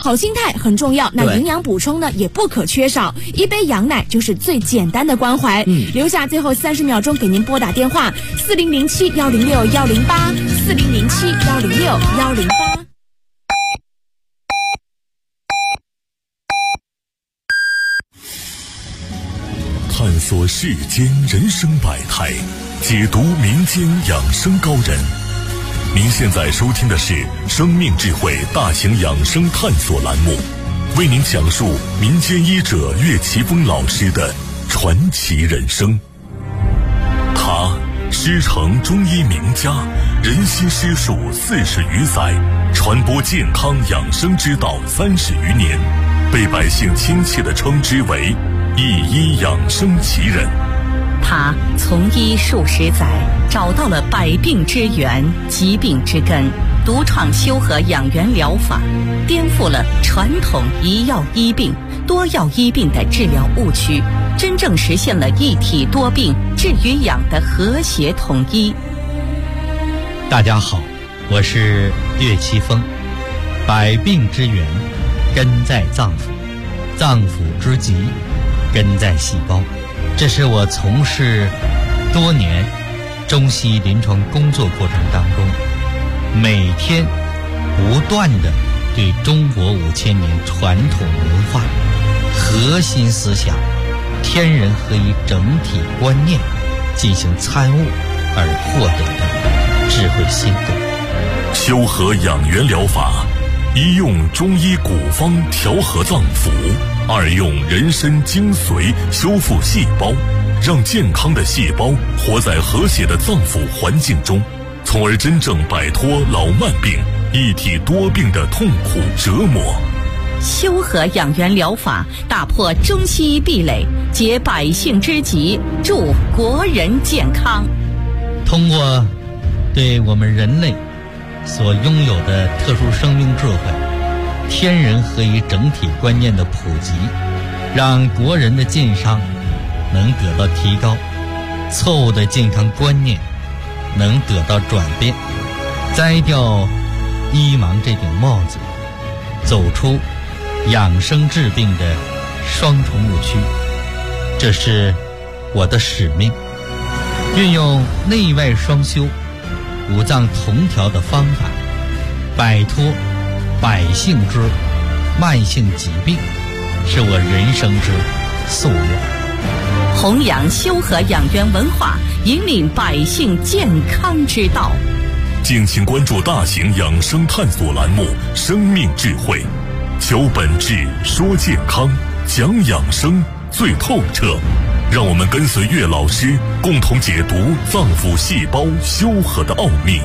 好心态很重要，那营养补充呢也不可缺少，一杯羊奶就是最简单的关怀。留下最后30秒钟给您拨打电话4007-106-108，4007-106-108。 探索世间人生百态，解读民间养生高人。您现在收听的是生命智慧大型养生探索栏目，为您讲述民间医者岳奇峰老师的传奇人生。他师承中医名家，人心师术40余载，传播健康养生之道30余年，被百姓亲切地称之为一医养生奇人。 他从医数十载，找到了百病之源、疾病之根，独创修和养元疗法，颠覆了传统一药医病、多药医病的治疗误区，真正实现了一体多病治与养的和谐统一。 大家好，我是岳奇峰。百病之源根在脏腑，脏腑之疾根在细胞。这是我从事多年中西医临床工作过程当中，每天不断地对中国5000年传统文化核心思想天人合一整体观念进行参悟而获得的智慧心得。 修和养元疗法，一用中医古方调和脏腑，二用人参精髓修复细胞，让健康的细胞活在和谐的脏腑环境中，从而真正摆脱老慢病、一体多病的痛苦折磨。 修和养元疗法打破中西医壁垒，解百姓之急，助国人健康。 通过对我们人类所拥有的特殊生命智慧、天人合一整体观念的普及，让国人的健康能得到提高，错误的健康观念能得到转变，摘掉医盲这顶帽子，走出养生治病的双重误区。这是我的使命，运用内外双修、五脏同调的方法，摆脱百姓之慢性疾病，是我人生之夙愿。 弘扬修和养元文化，引领百姓健康之道。 敬请关注大型养生探索栏目《生命智慧》，求本质，说健康，讲养生最透彻。让我们跟随岳老师，共同解读脏腑细胞修和的奥秘。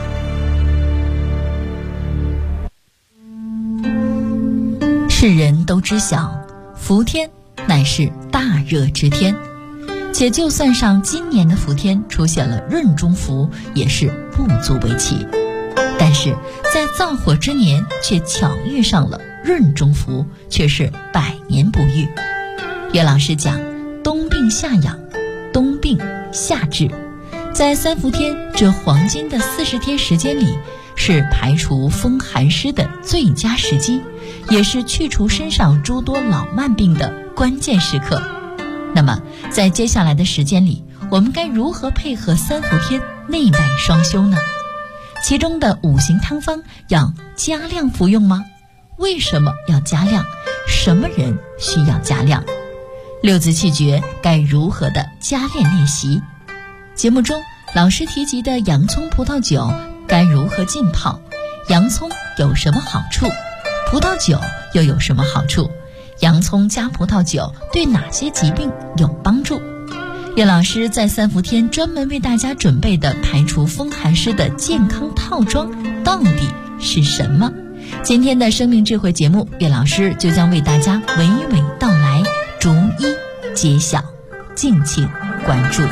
世人都知晓，伏天乃是大热之天，且就算上今年的伏天出现了闰中伏，也是不足为奇。但是在燥火之年却巧遇上了闰中伏，却是百年不遇。岳老师讲，冬病夏养，冬病夏治，在三伏天这黄金的40天时间里，是排除风寒湿的最佳时机，也是去除身上诸多老慢病的关键时刻。那么在接下来的时间里，我们该如何配合三伏天内外双修呢？其中的5行汤方要加量服用吗？为什么要加量？什么人需要加量？6字气诀该如何的加练练习？节目中老师提及的洋葱葡萄酒该如何浸泡？洋葱有什么好处？葡萄酒又有什么好处？洋葱加葡萄酒对哪些疾病有帮助？岳老师在三伏天专门为大家准备的排除风寒湿的健康套装到底是什么？今天的生命智慧节目，岳老师就将为大家娓娓道来，逐一揭晓，敬请关注。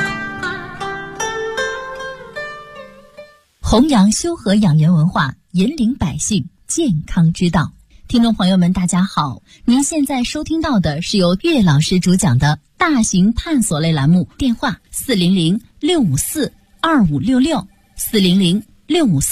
弘扬修和养元文化，引领百姓健康之道。听众朋友们大家好，您现在收听到的是由岳老师主讲的大型探索类栏目，电话400-654-2566 400-654-2566。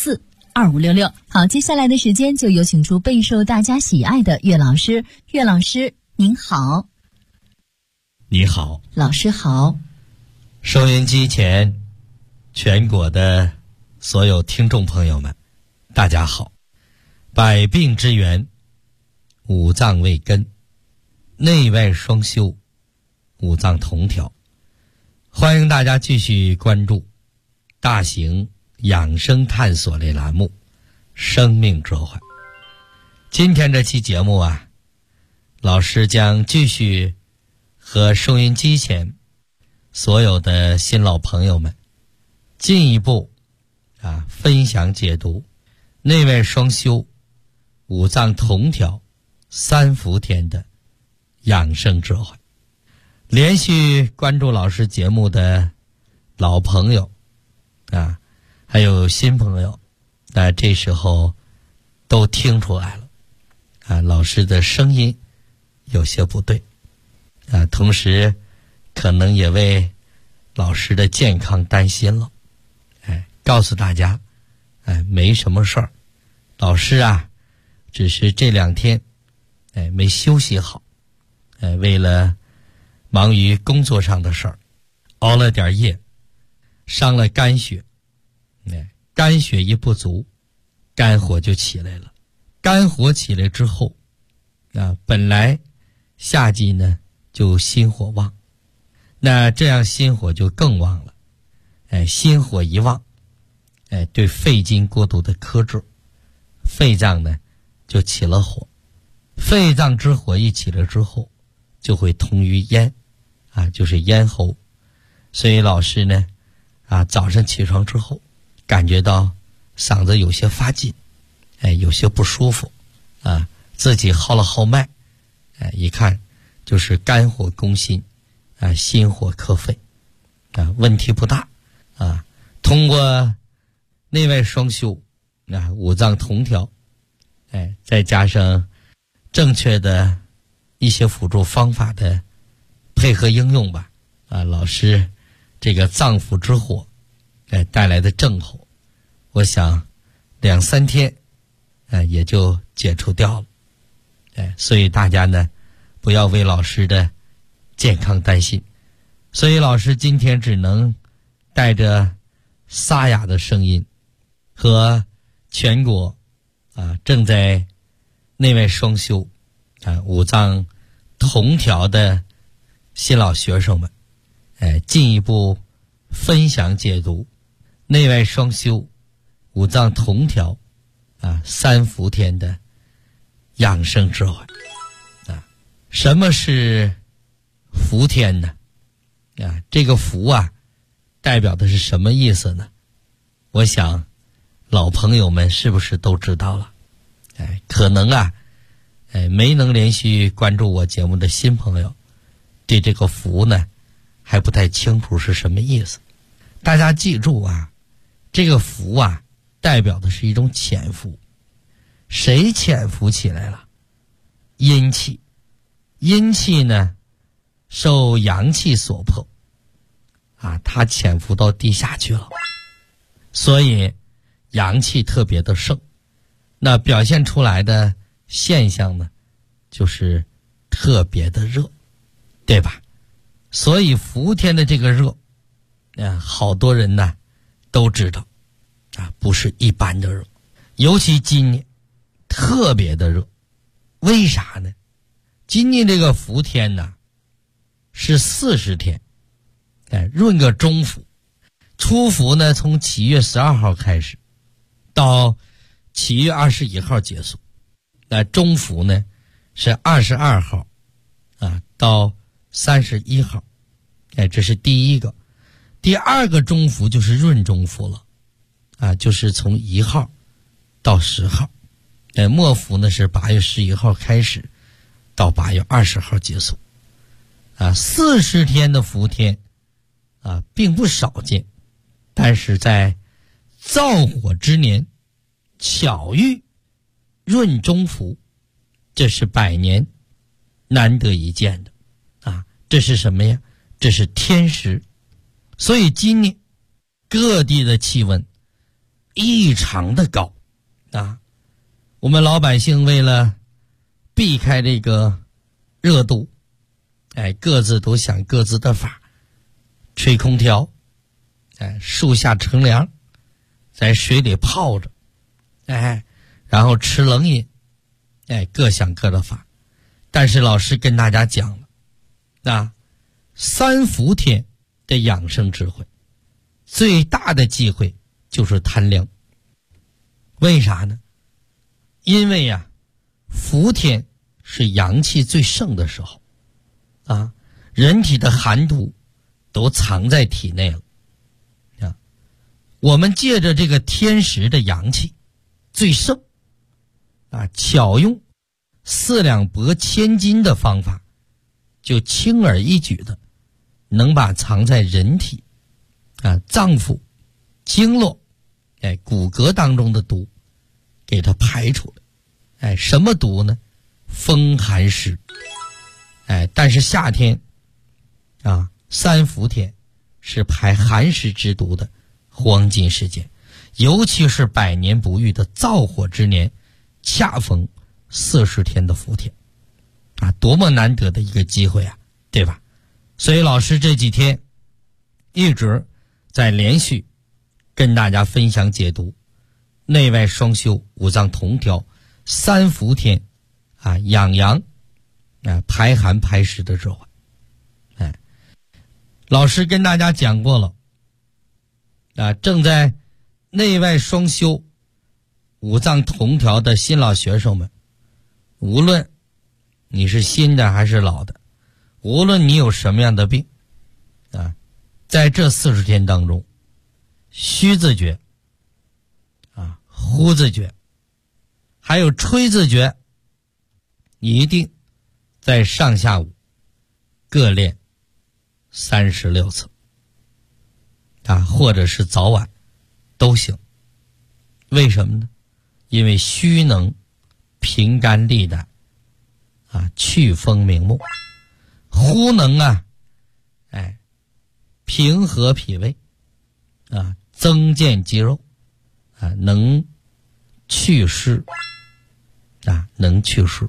2566。好，接下来的时间就有请出备受大家喜爱的岳老师。岳老师您好。 你好， 老师好。 收音机前全国的所有听众朋友们，大家好。百病之源，五脏未根，内外双修，五脏同调。欢迎大家继续关注大型养生探索类栏目《生命召唤》。今天这期节目啊，老师将继续和收音机前所有的新老朋友们进一步分享解读内外双修、五脏同调、三伏天的养生智慧。连续关注老师节目的老朋友还有新朋友，这时候都听出来了老师的声音有些不对同时可能也为老师的健康担心了。告诉大家没什么事儿，老师只是这2天没休息好，为了忙于工作上的事儿，熬了点夜，伤了肝血，肝血一不足，肝火就起来了。肝火起来之后本来夏季呢就心火旺，那这样心火就更旺了。心火一旺，对肺经过度的克制，肺脏呢就起了火。肺脏之火一起了之后，就会通于咽就是咽喉。所以老师呢早上起床之后感觉到嗓子有些发紧，有些不舒服自己号了号脉，一看就是肝火攻心心火克肺问题不大通过内外双修五脏同调再加上正确的一些辅助方法的配合应用吧老师这个脏腑之火带来的症候，我想2-3天也就解除掉了。所以大家呢不要为老师的健康担心。所以老师今天只能带着沙哑的声音和全国正在内外双修五脏同调的新老学生们进一步分享解读内外双修、五脏同调三伏天的养生智慧什么是伏天呢这个伏代表的是什么意思呢？我想老朋友们是不是都知道了？可能没能连续关注我节目的新朋友对这个伏呢还不太清楚是什么意思。大家记住这个伏代表的是一种潜伏。谁潜伏起来了？阴气。阴气呢受阳气所迫它潜伏到地下去了，所以阳气特别的盛，那表现出来的现象呢就是特别的热，对吧？所以伏天的这个热好多人呢都知道不是一般的热，尤其今年特别的热。为啥呢？今年这个伏天呢是40天闰个中伏。初伏呢从7月12号开始到7月21号结束，中伏呢是22号到31号这是第一个。第二个中伏就是闰中伏了就是从1号到10号末伏呢是8月11号开始到8月20号结束40天的伏天并不少见，但是在燥火之年巧遇闰中伏，这是100年难得一见的这是什么呀？这是天时。所以今年各地的气温异常的高我们老百姓为了避开这个热度，各自都想各自的法，吹空调，树下乘凉，在水里泡着，然后吃冷饮，各想各的法。但是老师跟大家讲了，三伏天的养生智慧，最大的忌讳就是贪凉。为啥呢？因为伏天是阳气最盛的时候，人体的寒毒都藏在体内了，我们借着这个天时的阳气最盛，巧用4两拨千斤的方法，就轻而易举的能把藏在人体脏腑、经络、骨骼当中的毒给它排出来。什么毒呢？风寒湿。但是夏天三伏天是排寒湿之毒的黄金时间，尤其是百年不遇的燥火之年，恰逢40天的伏天，多么难得的一个机会对吧？所以老师这几天一直在连续跟大家分享解读内外双修、五脏同调、三伏天养阳排寒排湿的智慧。老师跟大家讲过了，正在内外双修、五脏同调的新老学生们，无论你是新的还是老的，无论你有什么样的病在这40天当中，虚自觉呼自觉还有吹自觉，你一定在上下午各练36次或者是早晚都行。为什么呢？因为虚能平肝利胆祛风明目，呼能平和脾胃增健肌肉能祛湿能祛湿。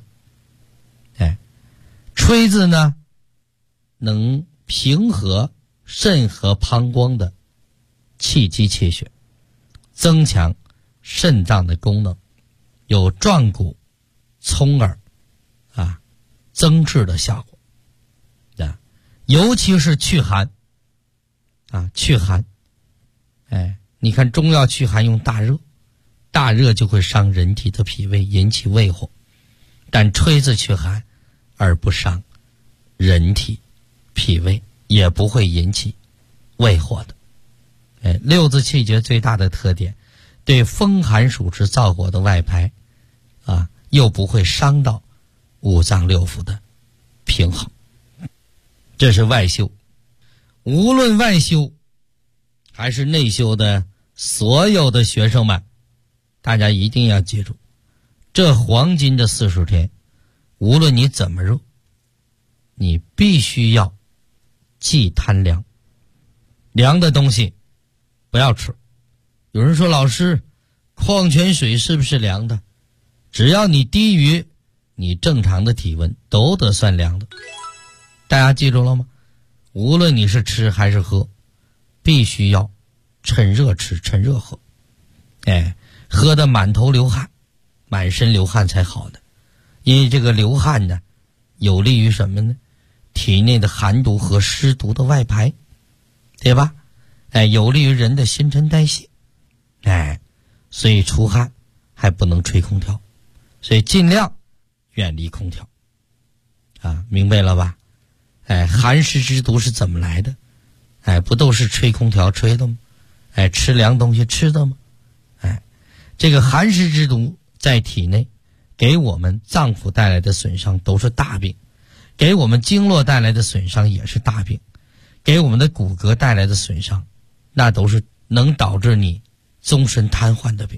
吹字呢能平和肾和膀胱的气机气血，增强肾脏的功能，有壮骨聪耳增智的效果尤其是祛寒祛寒。你看中药祛寒用大热，大热就会伤人体的脾胃，引起胃火，但吹字祛寒而不伤人体脾胃，也不会引起胃火的。六字气绝最大的特点，对风寒暑湿燥火的外排又不会伤到五脏六腑的平衡。这是外修。无论外修还是内修的所有的学生们，大家一定要记住，这黄金的40天，无论你怎么热，你必须要忌贪凉。凉的东西不要吃。有人说，老师，矿泉水是不是凉的？只要你低于你正常的体温，都得算凉的。大家记住了吗？无论你是吃还是喝，必须要趁热吃趁热喝。喝得满头流汗，满身流汗才好的。因为这个流汗呢，有利于什么呢？体内的寒毒和湿毒的外排，对吧？有利于人的新陈代谢。所以出汗还不能吹空调，所以尽量远离空调明白了吧？寒湿之毒是怎么来的？不都是吹空调吹的吗？吃凉东西吃的吗？这个寒湿之毒在体内给我们脏腑带来的损伤都是大病，给我们经络带来的损伤也是大病，给我们的骨骼带来的损伤，那都是能导致你终身瘫痪的病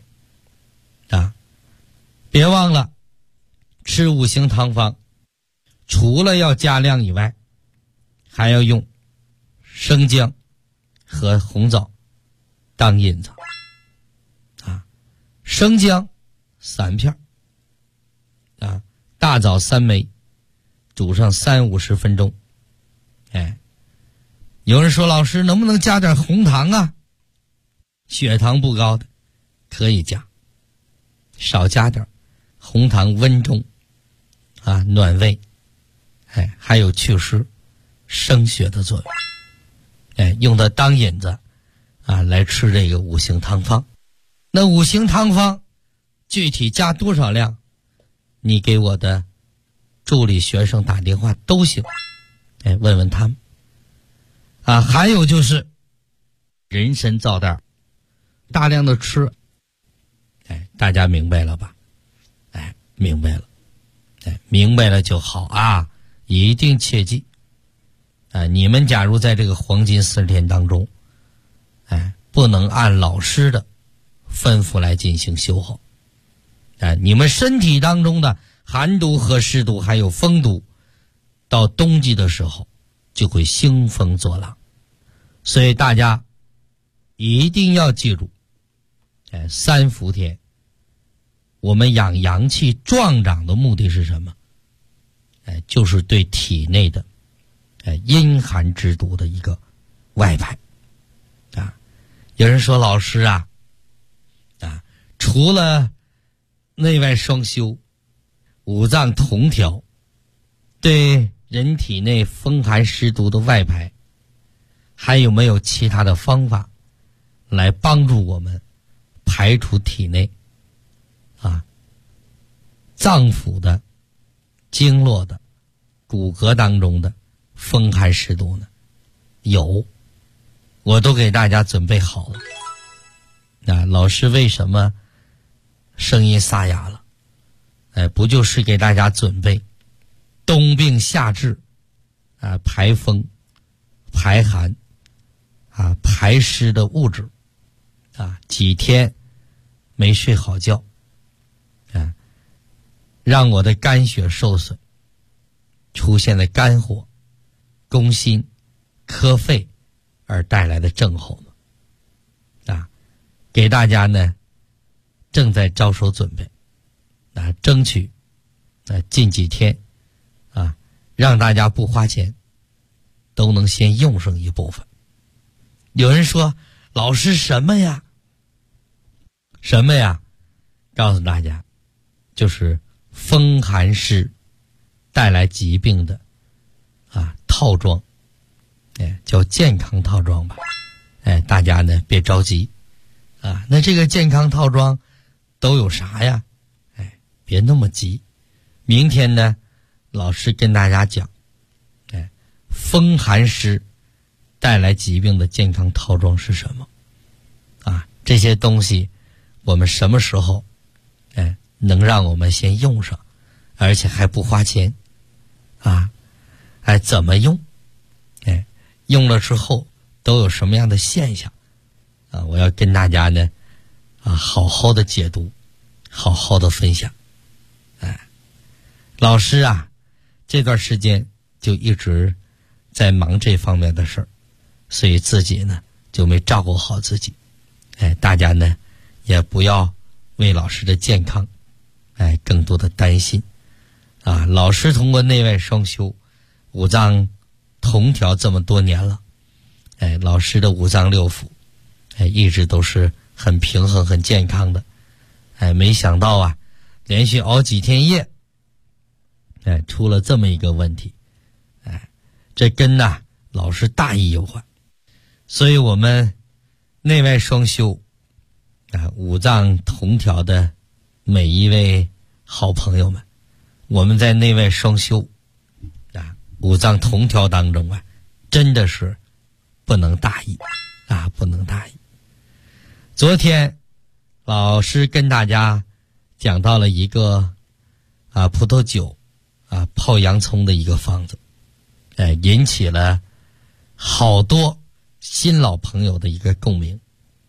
别忘了吃五行汤方，除了要加量以外，还要用生姜和红枣当引子生姜 3片大枣3枚，煮上30-50分钟。有人说老师能不能加点红糖啊？血糖不高的可以加，少加点。红糖温中暖胃，还有祛湿生血的作用。用它当引子来吃这个5行汤方。那5行汤方具体加多少量，你给我的助理学生打电话都行，问问他们。还有就是人参皂袋大量的吃，大家明白了吧？明白了，明白了就好啊！一定切记，你们假如在这个黄金40天当中，不能按老师的吩咐来进行修候，你们身体当中的寒毒和湿毒还有风毒，到冬季的时候就会兴风作浪，所以大家一定要记住，3伏天我们养阳气壮长的目的是什么？就是对体内的阴寒之毒的一个外排。有人说老师除了内外双修、五脏同调，对人体内风寒湿毒的外排，还有没有其他的方法来帮助我们排除体内脏腑的、经络的、骨骼当中的风寒湿毒呢？有，我都给大家准备好了。老师为什么声音沙哑了？不就是给大家准备冬病夏治排风、排寒排湿的物质几天没睡好觉让我的肝血受损，出现了肝火、攻心、克肺而带来的症候呢？给大家呢正在着手准备，争取近几天让大家不花钱都能先用上一部分。有人说老师什么呀？什么呀？告诉大家，就是风寒湿带来疾病的套装，叫健康套装吧。大家呢别着急那这个健康套装都有啥呀？别那么急，明天呢老师跟大家讲风寒湿带来疾病的健康套装是什么这些东西我们什么时候能让我们先用上，而且还不花钱怎么用用了之后都有什么样的现象我要跟大家呢好好的解读，好好的分享。老师这段时间就一直在忙这方面的事儿，所以自己呢就没照顾好自己。大家呢也不要为老师的健康更多的担心老师通过内外双修、五脏同调这么多年了，老师的五脏六腑一直都是很平衡很健康的。没想到连续熬几天夜出了这么一个问题。这跟老师大意有关。所以我们内外双修五脏同调的每一位好朋友们，我们在内外双修五脏同调当中真的是不能大意不能大意。昨天老师跟大家讲到了一个葡萄酒泡洋葱的一个方子，引起了好多新老朋友的一个共鸣。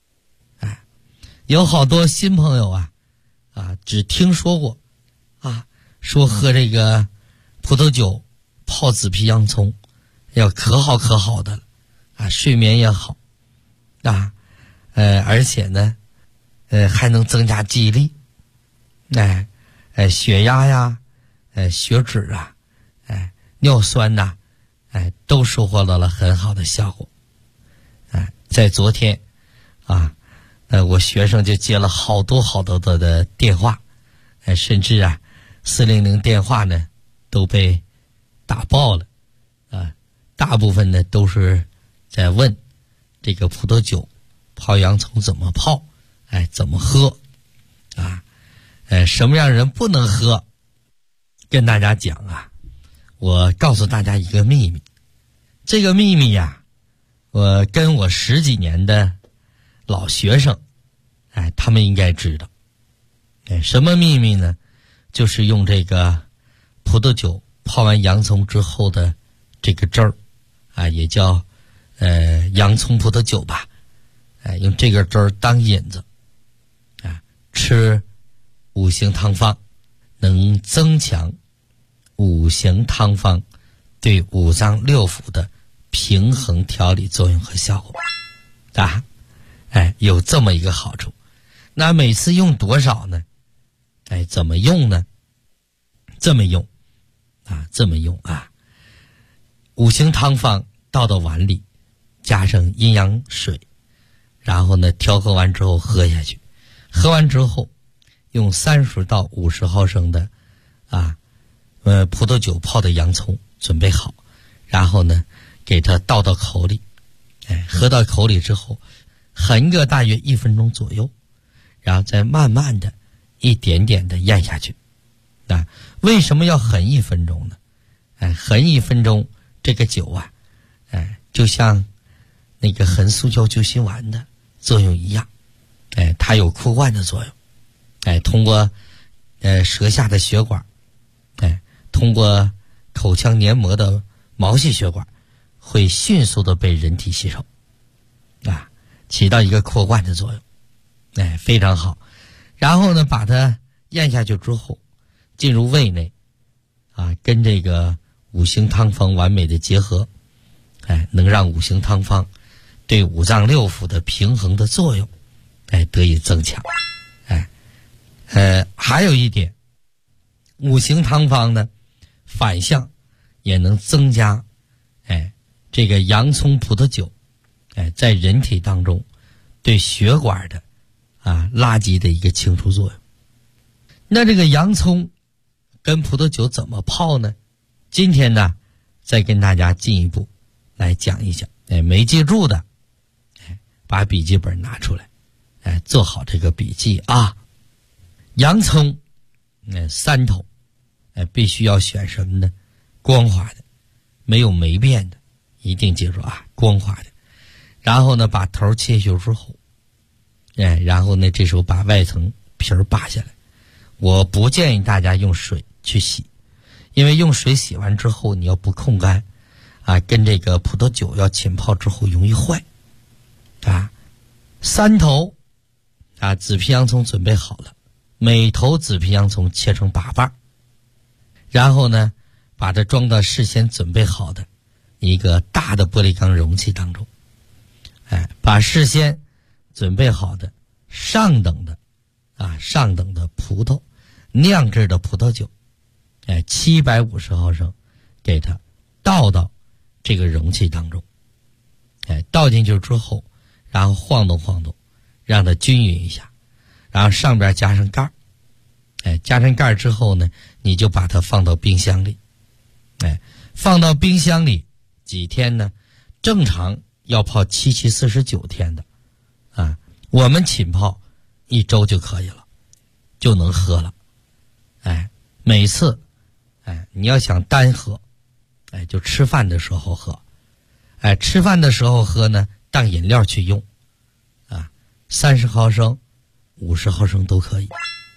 有好多新朋友只听说过说喝这个葡萄酒泡紫皮洋葱要可好可好的了睡眠也好而且呢还能增加记忆力血压呀，血脂啊，尿酸呐，都收获到了很好的效果。在昨天啊，我学生就接了好多的电话，甚至啊400电话呢都被打爆了啊，大部分呢都是在问这个葡萄酒泡洋葱怎么泡，怎么喝啊，什么样人不能喝。跟大家讲啊，我告诉大家一个秘密，这个秘密呀，我跟我10几年的老学生，他们应该知道。什么秘密呢？就是用这个葡萄酒泡完洋葱之后的这个汁儿，也叫洋葱葡萄酒吧，用这个汁儿当引子，吃五行汤方，能增强五行汤方对五脏六腑的平衡调理作用和效果啊，有这么一个好处。那每次用多少呢？怎么用呢？这么用啊，五行汤方倒到碗里，加上阴阳水，然后呢调和完之后喝下去，喝完之后用30到50毫升的葡萄酒泡的洋葱准备好，然后呢给它倒到口里，喝到口里之后含个大约1分钟左右，然后再慢慢的一点点的咽下去。为什么要含1分钟呢？含1分钟，这个酒啊，就像那个含塑胶救心丸的作用一样，它有扩灌的作用，通过舌下的血管，通过口腔黏膜的毛细血管，会迅速的被人体吸收，起到一个扩灌的作用，非常好。然后呢，把它咽下去之后，进入胃内，跟这个五行汤方完美的结合，能让五行汤方对五脏六腑的平衡的作用，得以增强。还有一点，五行汤方呢，反向也能增加，这个洋葱葡萄酒，在人体当中对血管的垃圾的一个清除作用。那这个洋葱跟葡萄酒怎么泡呢？今天呢，再跟大家进一步来讲一讲。没记住的，把笔记本拿出来，做好这个笔记啊。洋葱，3头，必须要选什么呢？光滑的，没有霉变的，一定记住啊，光滑的。然后呢，把头切削之后，然后呢，这时候把外层皮儿扒下来。我不建议大家用水去洗，因为用水洗完之后，你要不控干，跟这个葡萄酒要浸泡之后容易坏。3头，紫皮洋葱准备好了，每头紫皮洋葱切成8瓣，然后呢，把它装到事先准备好的一个大的玻璃缸容器当中，把事先准备好的上等的葡萄酿制的葡萄酒，750毫升，给它倒到这个容器当中，倒进去之后，然后晃动晃动，让它均匀一下，然后上边加上盖儿，加上盖儿之后呢，你就把它放到冰箱里，放到冰箱里几天呢？正常要泡7期49天的，我们浸泡1周就可以了，就能喝了。每次，你要想单喝，就吃饭的时候喝，吃饭的时候喝呢，当饮料去用，30毫升、50毫升都可以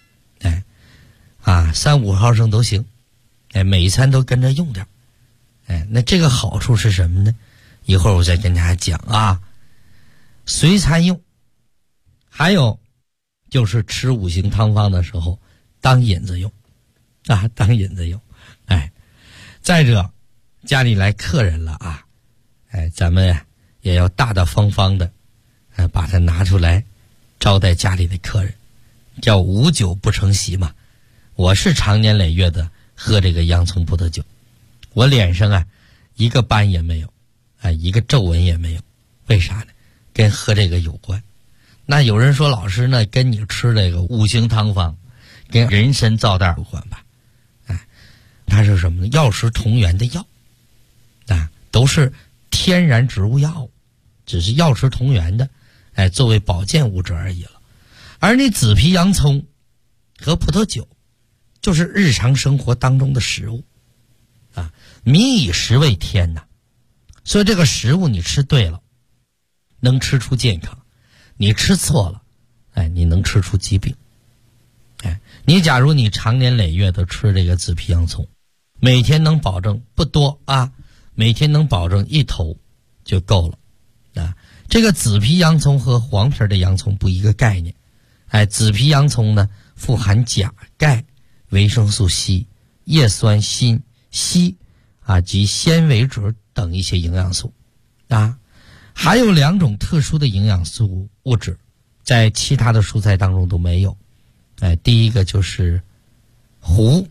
，3-5毫升都行，每一餐都跟着用点，那这个好处是什么呢？一会儿我再跟大家讲啊，随餐用。还有就是吃五行汤方的时候当引子用，当引子用。再者家里来客人了咱们也要大大方方的把它拿出来招待家里的客人，叫无酒不成席嘛， 我是常年累月的喝这个洋葱葡萄酒，我脸上啊一个斑也没有，一个皱纹也没有，为啥呢？跟喝这个有关。那有人说老师呢，跟你吃这个五行汤方，跟人参皂袋有关吧？它是什么呢？药食同源的药，都是天然植物药物，只是药食同源的，作为保健物质而已了。而你紫皮洋葱和葡萄酒，就是日常生活当中的食物，民以食为天呐。所以这个食物你吃对了，能吃出健康；你吃错了，你能吃出疾病。你假如你常年累月的吃这个紫皮洋葱，每天能保证不多每天能保证1头就够了。这个紫皮洋葱和黄皮的洋葱不一个概念。紫皮洋葱呢，富含钾、钙、维生素 C、叶酸锌及纤维质等一些营养素还有2种特殊的营养素物质，在其他的蔬菜当中都没有。第一个就是胡，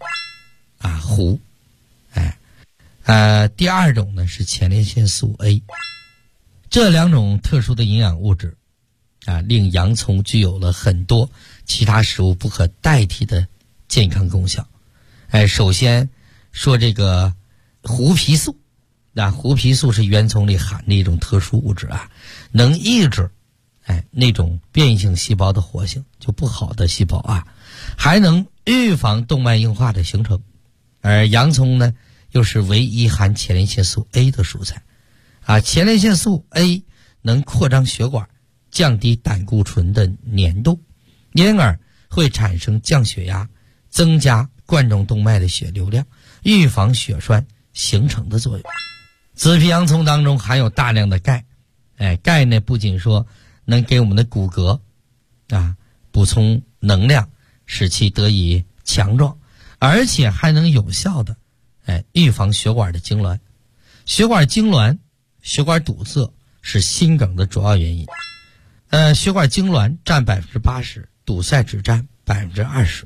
第2种呢是前列腺素 A。这2种特殊的营养物质令洋葱具有了很多其他食物不可代替的健康功效。首先说这个胡皮素，胡皮素是圆葱里含的一种特殊物质能抑制那种变异性细胞的活性，就不好的细胞还能预防动脉硬化的形成。而洋葱呢，又是唯一含前列腺素 A 的蔬菜前列腺素 A 能扩张血管，降低胆固醇的粘度，因而会产生降血压，增加冠状动脉的血流量，预防血栓形成的作用。紫皮洋葱当中含有大量的钙，钙呢不仅说能给我们的骨骼补充能量，使其得以强壮，而且还能有效的预防血管的痉挛。血管痉挛、血管堵塞是心梗的主要原因。血管痉挛占 80%， 堵塞只占 20%。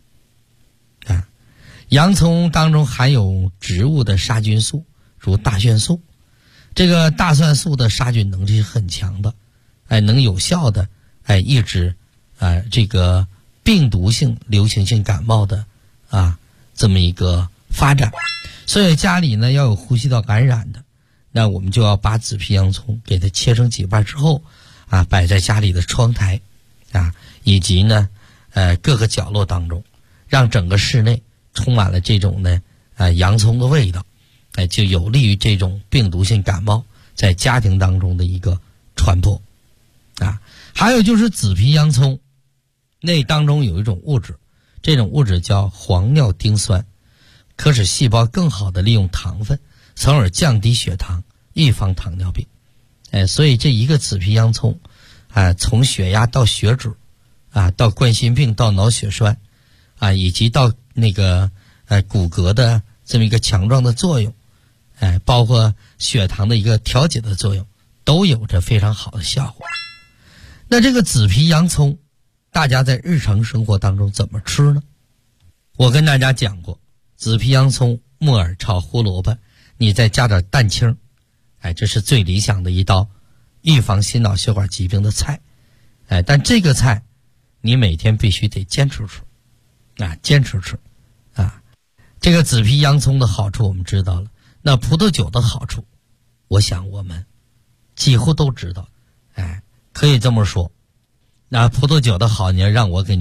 洋葱当中含有植物的杀菌素，如大蒜素。这个大蒜素的杀菌能力是很强的，能有效的抑制这个病毒性流行性感冒的这么一个发展。所以家里呢要有呼吸道感染的，那我们就要把紫皮洋葱给它切成几瓣之后摆在家里的窗台以及呢各个角落当中，让整个室内充满了这种呢洋葱的味道，就有利于这种病毒性感冒在家庭当中的一个传播还有就是紫皮洋葱那当中有一种物质，这种物质叫黄尿丁酸，可使细胞更好的利用糖分，从而降低血糖，预防糖尿病。所以这一个紫皮洋葱从血压到血脂到冠心病到脑血栓以及到那个骨骼的这么一个强壮的作用，包括血糖的一个调节的作用，都有着非常好的效果。那这个紫皮洋葱大家在日常生活当中怎么吃呢？我跟大家讲过，紫皮洋葱、木耳炒胡萝卜，你再加点蛋清，这是最理想的一道预防心脑血管疾病的菜。但这个菜你每天必须得坚持吃坚持吃这个紫皮洋葱的好处我们知道了，那葡萄酒的好处我想我们几乎都知道。可以这么说，那葡萄酒的好，你要让我给你